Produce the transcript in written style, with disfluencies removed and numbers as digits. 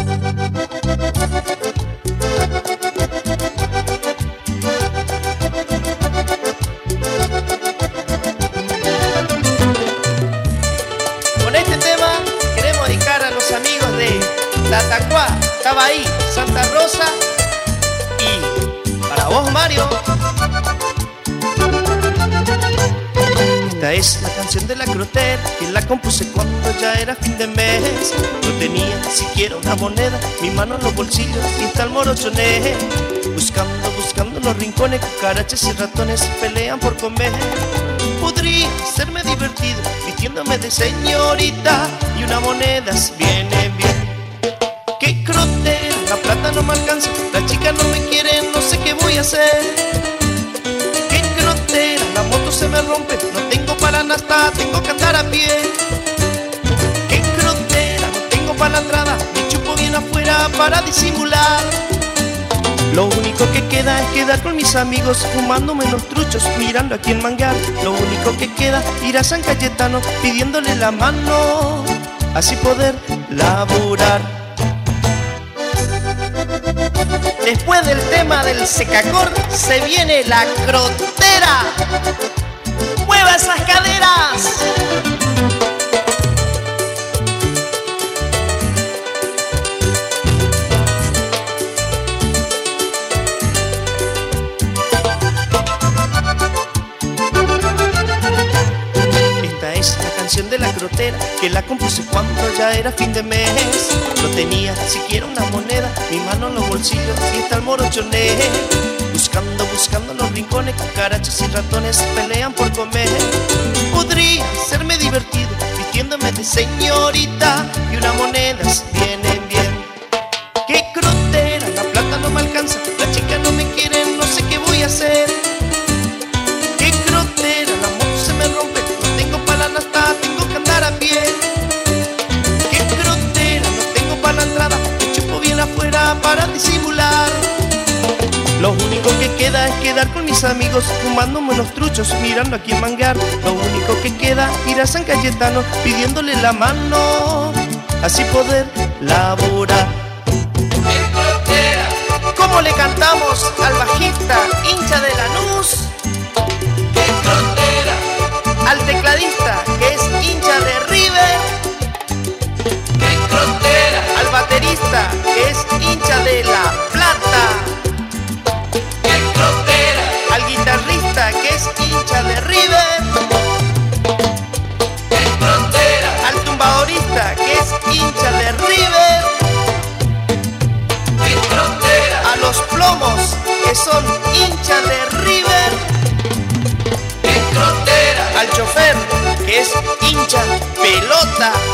Con este tema queremos dedicar a los amigos de Tatacuá, Tabaí, Santa Rosa y para vos, Mario. Esta es la canción de la Crotera, que la compuse cuando ya era fin de mes. No tenía siquiera una moneda, mi mano en los bolsillos y tal morochoné. Buscando en los rincones, cucarachas y ratones pelean por comer. Podría serme divertido vistiéndome de señorita y una moneda viene bien. ¡Qué Crotera! La plata no me alcanza, las chicas no me quieren, no sé qué voy a hacer. ¡Qué Crotera! La moto se me rompe, no tengo para nada, tengo que andar a pie. ¡Qué Crotera! No tengo para la entrada, me chupo bien afuera para disimular. Lo único que queda es quedar con mis amigos fumándome los truchos, mirando aquí el mangar. Lo único que queda ir a San Cayetano pidiéndole la mano, así poder laburar. Después del tema del secacor se viene la Crotera. ¡Mueva esas caderas! De la Crotera, que la compuse cuando ya era fin de mes. No tenía siquiera una moneda, mi mano en los bolsillos y está el morochoné. Buscando en los rincones, cucarachas y ratones pelean por comer. Podría serme divertido vistiéndome de señorita y una moneda vienen bien. ¡Qué Crotera! La plata no me alcanza, las chicas no me quieren, no sé qué voy a hacer. ¡Qué Crotera! La moto se me rompe, no tengo para la nasta, tengo que andar a pie. ¡Qué Crotera! No tengo para la entrada, me chupo bien afuera para disimular. Lo único que queda es quedar con mis amigos fumándome los truchos, mirando aquí el mangar. Lo único que queda ir a San Cayetano pidiéndole la mano, así poder laburar. ¡Qué Crotera! ¿Cómo le cantamos al bajista hincha de Lanús? ¡Qué Crotera! Al tecladista que es hincha de River. ¡Qué Crotera! Al baterista que es hincha de La Plata. ¡Qué Crotera! Al guitarrista que es hincha de River. ¡Qué Crotera! Al tumbadorista que es hincha de River. ¡Qué Crotera! A los plomos que son hinchas de River. ¡Qué Crotera! Al chofer que es hincha pelota